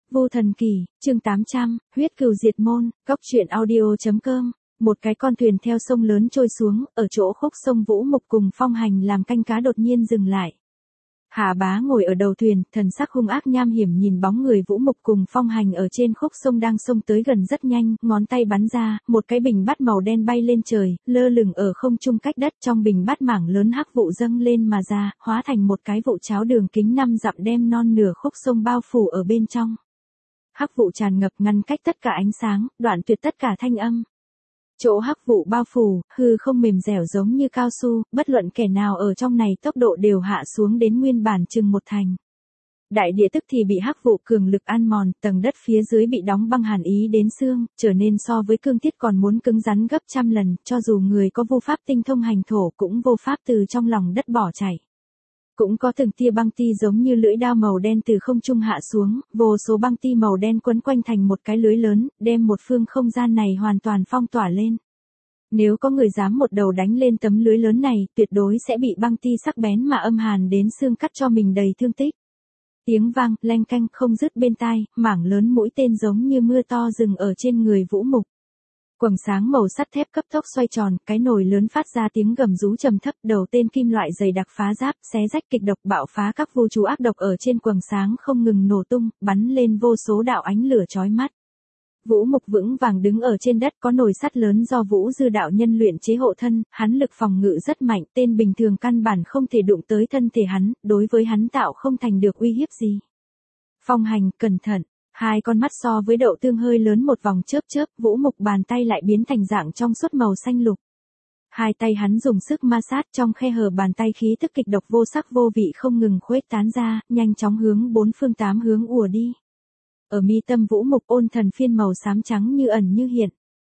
Vu Thần Kỳ, chương 800, huyết cừu diệt môn, góc truyện audio.com. Một cái con thuyền theo sông lớn trôi xuống, ở chỗ khúc sông Vũ Mục cùng Phong Hành làm canh cá đột nhiên dừng lại. Hạ Bá ngồi ở đầu thuyền, thần sắc hung ác nham hiểm nhìn bóng người Vũ Mục cùng Phong Hành ở trên khúc sông đang xông tới gần rất nhanh, ngón tay bắn ra, một cái bình bát màu đen bay lên trời, lơ lửng ở không trung cách đất, trong bình bát mảng lớn hắc vụ dâng lên mà ra, hóa thành một cái vụ cháo đường kính 5 dặm đem non nửa khúc sông bao phủ ở bên trong. Hắc vụ tràn ngập ngăn cách tất cả ánh sáng, đoạn tuyệt tất cả thanh âm. Chỗ hắc vụ bao phủ, hư không mềm dẻo giống như cao su, bất luận kẻ nào ở trong này tốc độ đều hạ xuống đến nguyên bản chừng một thành. Đại địa tức thì bị hắc vụ cường lực ăn mòn, tầng đất phía dưới bị đóng băng hàn ý đến xương, trở nên so với cương thiết còn muốn cứng rắn gấp trăm lần, cho dù người có vô pháp tinh thông hành thổ cũng vô pháp từ trong lòng đất bỏ chạy. Cũng có từng tia băng ti giống như lưỡi dao màu đen từ không trung hạ xuống, vô số băng ti màu đen quấn quanh thành một cái lưới lớn, đem một phương không gian này hoàn toàn phong tỏa lên. Nếu có người dám một đầu đánh lên tấm lưới lớn này, tuyệt đối sẽ bị băng ti sắc bén mà âm hàn đến xương cắt cho mình đầy thương tích. Tiếng vang, leng canh không dứt bên tai, mảng lớn mũi tên giống như mưa to dừng ở trên người Vũ Mục. Quầng sáng màu sắt thép cấp tốc xoay tròn, cái nồi lớn phát ra tiếng gầm rú trầm thấp, đầu tên kim loại dày đặc phá giáp, xé rách kịch độc bạo phá các vô chú ác độc ở trên quầng sáng không ngừng nổ tung, bắn lên vô số đạo ánh lửa chói mắt. Vũ Mục vững vàng đứng ở trên đất, có nồi sắt lớn do Vũ Dư đạo nhân luyện chế hộ thân, hắn lực phòng ngự rất mạnh, tên bình thường căn bản không thể đụng tới thân thể hắn, đối với hắn tạo không thành được uy hiếp gì. Phong Hành, cẩn thận. Hai con mắt so với đậu tương hơi lớn một vòng chớp chớp, Vũ Mục bàn tay lại biến thành dạng trong suốt màu xanh lục. Hai tay hắn dùng sức ma sát, trong khe hở bàn tay khí tức kịch độc vô sắc vô vị không ngừng khuếch tán ra, nhanh chóng hướng bốn phương tám hướng ùa đi. Ở mi tâm Vũ Mục ôn thần phiên màu xám trắng như ẩn như hiện.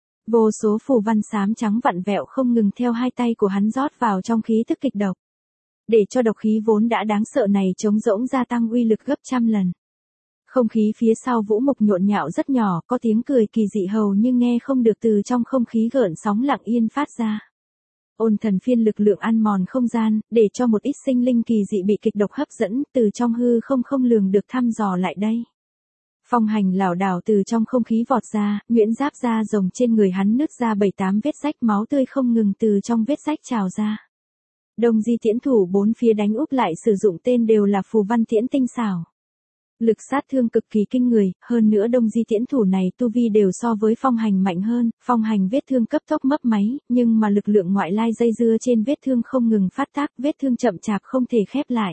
Vô số phù văn xám trắng vặn vẹo không ngừng theo hai tay của hắn rót vào trong khí tức kịch độc. Để cho độc khí vốn đã đáng sợ này trống rỗng gia tăng uy lực gấp trăm lần. Không khí phía sau Vũ Mục nhộn nhạo rất nhỏ, có tiếng cười kỳ dị hầu nhưng nghe không được từ trong không khí gợn sóng lặng yên phát ra. Ôn thần phiên lực lượng ăn mòn không gian, để cho một ít sinh linh kỳ dị bị kịch độc hấp dẫn, từ trong hư không lường được thăm dò lại đây. Phong Hành lảo đảo từ trong không khí vọt ra, nhuyễn giáp da rồng trên người hắn nứt ra 7-8 vết rách, máu tươi không ngừng từ trong vết rách trào ra. Đông Di tiễn thủ bốn phía đánh úp lại sử dụng tên đều là phù văn tiễn tinh xảo. Lực sát thương cực kỳ kinh người, hơn nữa Đông Di tiễn thủ này tu vi đều so với Phong Hành mạnh hơn, Phong Hành vết thương cấp tốc mấp máy, nhưng mà lực lượng ngoại lai dây dưa trên vết thương không ngừng phát tác, vết thương chậm chạp không thể khép lại.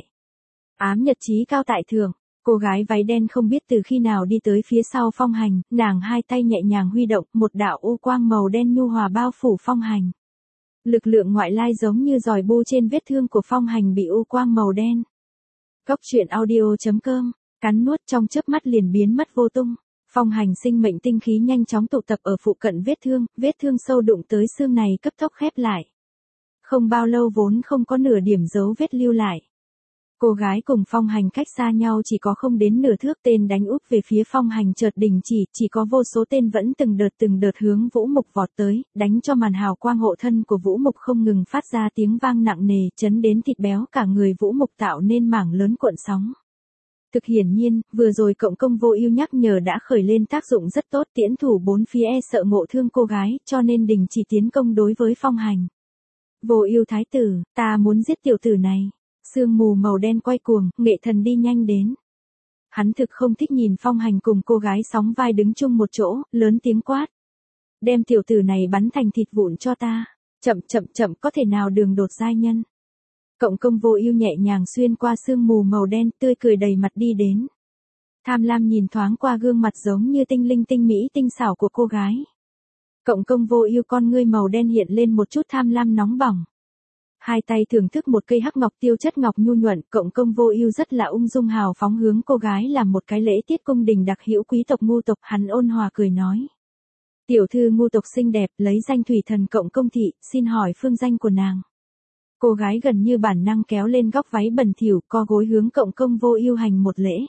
Ám nhật chí cao tại thượng, cô gái váy đen không biết từ khi nào đi tới phía sau Phong Hành, nàng hai tay nhẹ nhàng huy động, một đạo u quang màu đen nhu hòa bao phủ Phong Hành. Lực lượng ngoại lai giống như giòi bô trên vết thương của Phong Hành bị u quang màu đen. Góc truyện audio.com. Cắn nuốt trong chớp mắt liền biến mất vô tung. Phong Hành sinh mệnh tinh khí nhanh chóng tụ tập ở phụ cận vết thương sâu đụng tới xương này cấp tốc khép lại. Không bao lâu vốn không có nửa điểm dấu vết lưu lại. Cô gái cùng Phong Hành cách xa nhau chỉ có không đến nửa thước, tên đánh úp về phía Phong Hành chợt đình chỉ có vô số tên vẫn từng đợt hướng Vũ Mục vọt tới, đánh cho màn hào quang hộ thân của Vũ Mục không ngừng phát ra tiếng vang nặng nề, chấn đến thịt béo cả người Vũ Mục tạo nên mảng lớn cuộn sóng. Thực hiển nhiên, vừa rồi cộng công Vô Ưu nhắc nhở đã khởi lên tác dụng rất tốt, tiễn thủ bốn phía sợ ngộ thương cô gái, cho nên đình chỉ tiến công đối với Phong Hành. Vô Ưu thái tử, ta muốn giết tiểu tử này. Sương mù màu đen quay cuồng, Nghệ Thần đi nhanh đến. Hắn thực không thích nhìn Phong Hành cùng cô gái sóng vai đứng chung một chỗ, lớn tiếng quát. Đem tiểu tử này bắn thành thịt vụn cho ta. Chậm, có thể nào đường đột giai nhân. Cộng công Vô Ưu nhẹ nhàng xuyên qua sương mù màu đen, tươi cười đầy mặt đi đến. Tham lam nhìn thoáng qua gương mặt giống như tinh linh tinh mỹ tinh xảo của cô gái. Cộng công Vô Ưu con ngươi màu đen hiện lên một chút tham lam nóng bỏng. Hai tay thưởng thức một cây hắc ngọc tiêu chất ngọc nhu nhuận, cộng công Vô Ưu rất là ung dung hào phóng hướng cô gái làm một cái lễ tiết cung đình đặc hữu quý tộc Ngu tộc, hắn ôn hòa cười nói: "Tiểu thư Ngu tộc xinh đẹp, lấy danh Thủy Thần cộng công thị, xin hỏi phương danh của nàng." Cô gái gần như bản năng kéo lên góc váy bẩn thỉu, co gối hướng cộng công Vô Ưu hành một lễ.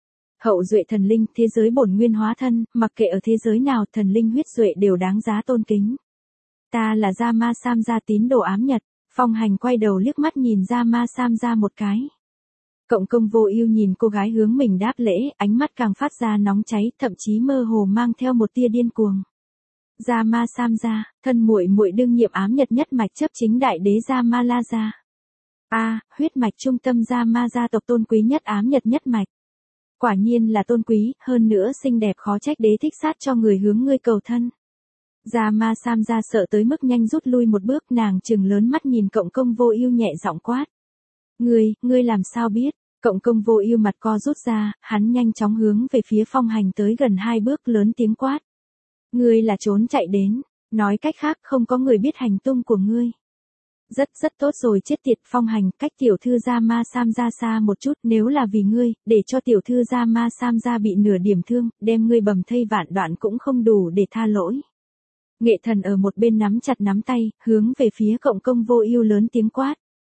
Hậu duệ thần linh, thế giới bổn nguyên hóa thân, mặc kệ ở thế giới nào, thần linh huyết duệ đều đáng giá tôn kính. Ta là Gia Ma Sam gia tín đồ ám nhật. Phong Hành quay đầu liếc mắt nhìn Gia Ma Sam gia một cái. Cộng công vô ưu nhìn cô gái hướng mình đáp lễ, ánh mắt càng phát ra nóng cháy, thậm chí mơ hồ mang theo một tia điên cuồng. Rama Samja, thân muội muội đương nhiệm ám nhật nhất mạch chấp chính đại đế Ramalaja. Huyết mạch trung tâm Rama gia tộc tôn quý nhất ám nhật nhất mạch. Quả nhiên là tôn quý, hơn nữa xinh đẹp khó trách đế thích sát cho người hướng ngươi cầu thân. Rama Samja sợ tới mức nhanh rút lui một bước, nàng trừng lớn mắt nhìn cộng công vô ưu nhẹ giọng quát. Ngươi làm sao biết? Cộng công vô ưu mặt co rút ra, hắn nhanh chóng hướng về phía Phong Hành tới gần 2 bước lớn tiếng quát. Ngươi là trốn chạy đến, nói cách khác không có người biết hành tung của ngươi. Rất tốt rồi, chết tiệt. Phong Hành, cách tiểu thư Rama Samja xa một chút, nếu là vì ngươi, để cho tiểu thư Rama Samja bị nửa điểm thương, đem ngươi bầm thây vạn đoạn cũng không đủ để tha lỗi. Nghệ Thần ở một bên nắm chặt nắm tay, hướng về phía cộng công vô ưu lớn tiếng quát.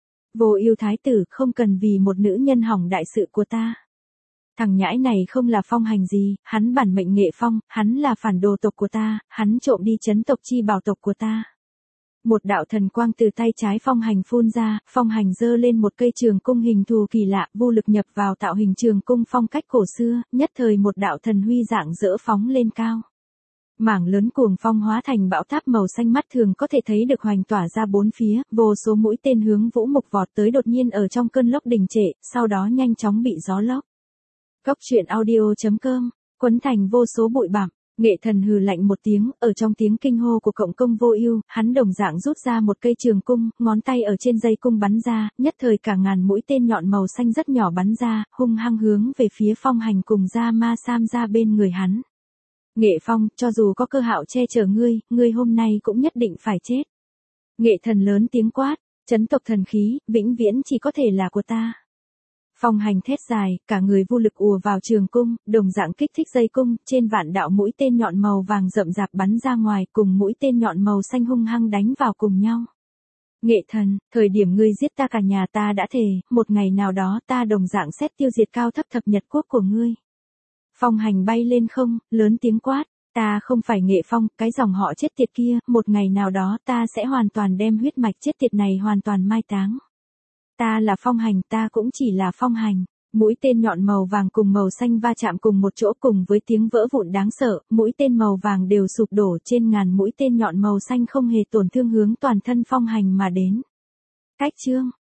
Vô ưu thái tử, không cần vì một nữ nhân hỏng đại sự của ta. Thằng nhãi này không là Phong Hành gì, hắn bản mệnh Nghệ Phong, hắn là phản đồ tộc của ta, hắn trộm đi chấn tộc chi bảo tộc của ta. Một đạo thần quang từ tay trái Phong Hành phun ra, Phong Hành giơ lên một cây trường cung hình thù kỳ lạ, vô lực nhập vào tạo hình trường cung phong cách cổ xưa, nhất thời một đạo thần huy dạng dỡ phóng lên cao. Mảng lớn cuồng phong hóa thành bão táp màu xanh mắt thường có thể thấy được hoành tỏa ra bốn phía, vô số mũi tên hướng Vũ Mục vọt tới đột nhiên ở trong cơn lốc đình trệ, sau đó nhanh chóng bị gió lốc. Góc truyện audio.com, quấn thành vô số bụi bặm. Nghệ Thần hừ lạnh một tiếng, ở trong tiếng kinh hô của cộng công vô ưu, hắn đồng dạng rút ra một cây trường cung, ngón tay ở trên dây cung bắn ra, nhất thời cả ngàn mũi tên nhọn màu xanh rất nhỏ bắn ra, hung hăng hướng về phía Phong Hành cùng Rama Samja bên người hắn. Nghệ Phong, cho dù có cơ hạo che chở ngươi hôm nay cũng nhất định phải chết. Nghệ Thần lớn tiếng quát, chấn tộc thần khí, vĩnh viễn chỉ có thể là của ta. Phong Hành thét dài, cả người vô lực ùa vào trường cung, đồng dạng kích thích dây cung, trên vạn đạo mũi tên nhọn màu vàng rậm rạp bắn ra ngoài, cùng mũi tên nhọn màu xanh hung hăng đánh vào cùng nhau. Nghệ Thần, thời điểm ngươi giết ta cả nhà ta đã thề, một ngày nào đó ta đồng dạng xét tiêu diệt cao thấp thập nhật quốc của ngươi. Phong Hành bay lên không, lớn tiếng quát, ta không phải Nghệ Phong, cái dòng họ chết tiệt kia, một ngày nào đó ta sẽ hoàn toàn đem huyết mạch chết tiệt này hoàn toàn mai táng. Ta là Phong Hành, ta cũng chỉ là Phong Hành. Mũi tên nhọn màu vàng cùng màu xanh va chạm cùng một chỗ cùng với tiếng vỡ vụn đáng sợ, mũi tên màu vàng đều sụp đổ, trên ngàn mũi tên nhọn màu xanh không hề tổn thương hướng toàn thân Phong Hành mà đến. Cách chương